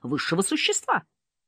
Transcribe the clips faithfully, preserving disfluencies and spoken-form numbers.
высшего существа.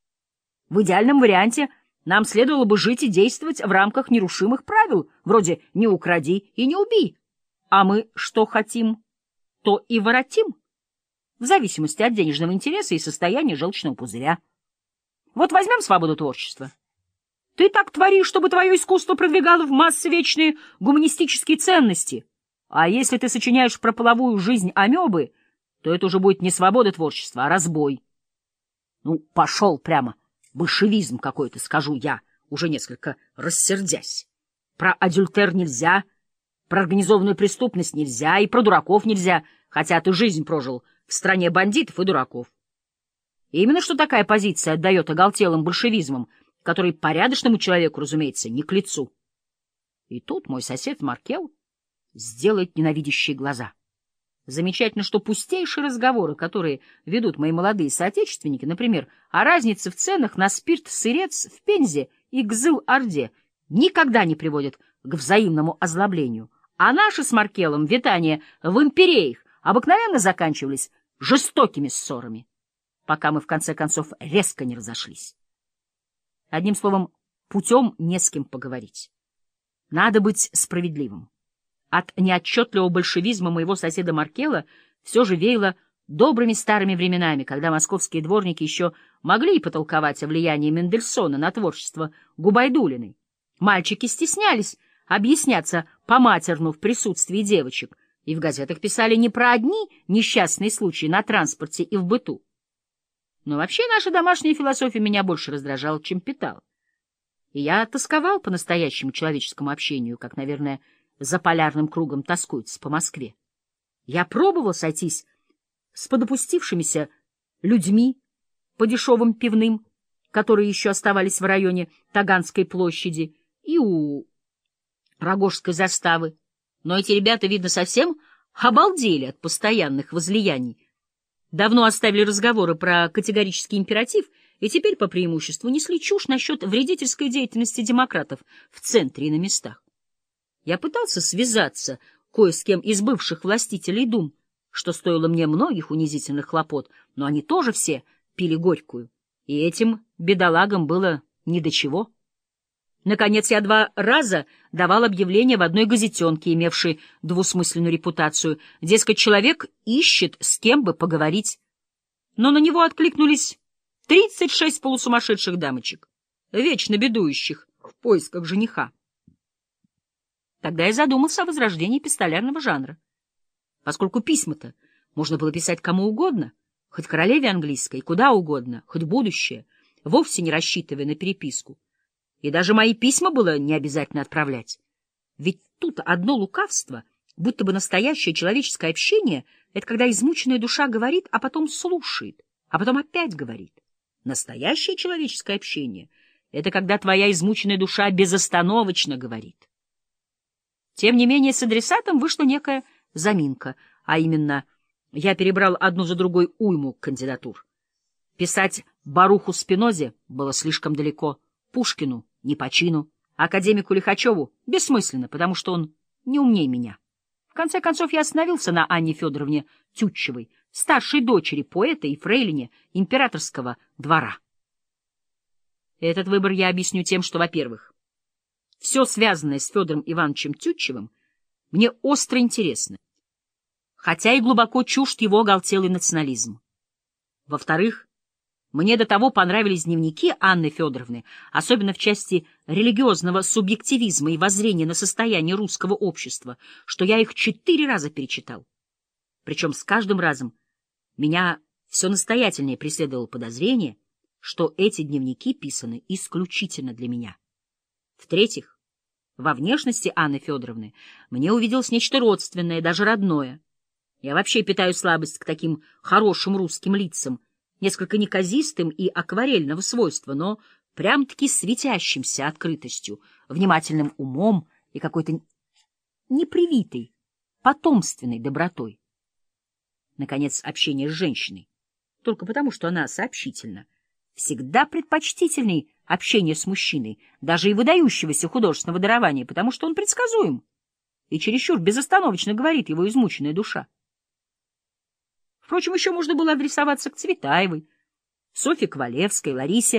В идеальном варианте нам следовало бы жить и действовать в рамках нерушимых правил, вроде «не укради и не убей». А мы что хотим, то и воротим, в зависимости от денежного интереса и состояния желчного пузыря. Вот возьмем свободу творчества. Ты так творишь, чтобы твое искусство продвигало в массы вечные гуманистические ценности. А если ты сочиняешь про половую жизнь амебы, то это уже будет не свобода творчества, а разбой. Ну, пошел прямо большевизм какой-то, скажу я, уже несколько рассердясь. Про адюльтер нельзя, про организованную преступность нельзя, и про дураков нельзя, хотя ты жизнь прожил в стране бандитов и дураков. И именно что такая позиция отдает оголтелым большевизмом, который порядочному человеку, разумеется, не к лицу. И тут мой сосед Маркел сделает ненавидящие глаза. Замечательно, что пустейшие разговоры, которые ведут мои молодые соотечественники, например, о разнице в ценах на спирт-сырец в Пензе и Гзыл-Орде, никогда не приводят к взаимному озлоблению, а наши с Маркелом витания в империях обыкновенно заканчивались жестокими ссорами, пока мы в конце концов резко не разошлись. Одним словом, путем не с кем поговорить. Надо быть справедливым. От неотчетливого большевизма моего соседа Маркела все же веяло добрыми старыми временами, когда московские дворники еще могли и потолковать о влиянии Мендельсона на творчество Губайдулиной. Мальчики стеснялись объясняться по-матерну в присутствии девочек, и в газетах писали не про одни несчастные случаи на транспорте и в быту. Но вообще наша домашняя философия меня больше раздражала, чем питала. И я тосковал по настоящему человеческому общению, как, наверное, за полярным кругом тоскуется по Москве. Я пробовал сойтись с подопустившимися людьми по дешевым пивным, которые еще оставались в районе Таганской площади и у Рогожской заставы. Но эти ребята, видно, совсем обалдели от постоянных возлияний. Давно оставили разговоры про категорический императив и теперь по преимуществу несли чушь насчет вредительской деятельности демократов в центре и на местах. Я пытался связаться кое с кем из бывших властителей дум, что стоило мне многих унизительных хлопот, но они тоже все пили горькую, и этим бедолагам было ни до чего. Наконец, я два раза давал объявление в одной газетенке, имевшей двусмысленную репутацию. Дескать, человек ищет, с кем бы поговорить. Но на него откликнулись тридцать шесть полусумасшедших дамочек, вечно бедующих в поисках жениха. Тогда я задумался о возрождении эпистолярного жанра. Поскольку письма-то можно было писать кому угодно, хоть королеве английской, куда угодно, хоть будущее, вовсе не рассчитывая на переписку. И даже мои письма было не обязательно отправлять. Ведь тут одно лукавство, будто бы настоящее человеческое общение — это когда измученная душа говорит, а потом слушает, а потом опять говорит. Настоящее человеческое общение — это когда твоя измученная душа безостановочно говорит. Тем не менее, с адресатом вышла некая заминка, а именно, я перебрал одну за другой уйму кандидатур. Писать Баруху Спинозе было слишком далеко, Пушкину — не по чину, академику Лихачеву — бессмысленно, потому что он не умнее меня. В конце концов, я остановился на Анне Федоровне Тютчевой, старшей дочери поэта и фрейлине императорского двора. Этот выбор я объясню тем, что, во-первых, все связанное с Федором Ивановичем Тютчевым мне остро интересно, хотя и глубоко чужд его оголтелый национализм. Во-вторых, мне до того понравились дневники Анны Федоровны, особенно в части религиозного субъективизма и воззрения на состояние русского общества, что я их четыре раза перечитал. Причем с каждым разом меня все настоятельнее преследовало подозрение, что эти дневники писаны исключительно для меня. В-третьих, во внешности Анны Федоровны мне увиделось нечто родственное, даже родное. Я вообще питаю слабость к таким хорошим русским лицам, несколько неказистым и акварельного свойства, но прям-таки светящимся открытостью, внимательным умом и какой-то непривитой, потомственной добротой. Наконец, общение с женщиной, только потому, что она сообщительна, всегда предпочтительней общение с мужчиной, даже и выдающегося художественного дарования, потому что он предсказуем, и чересчур безостановочно говорит его измученная душа. Впрочем, еще можно было адресоваться к Цветаевой, Софье Ковалевской, Ларисе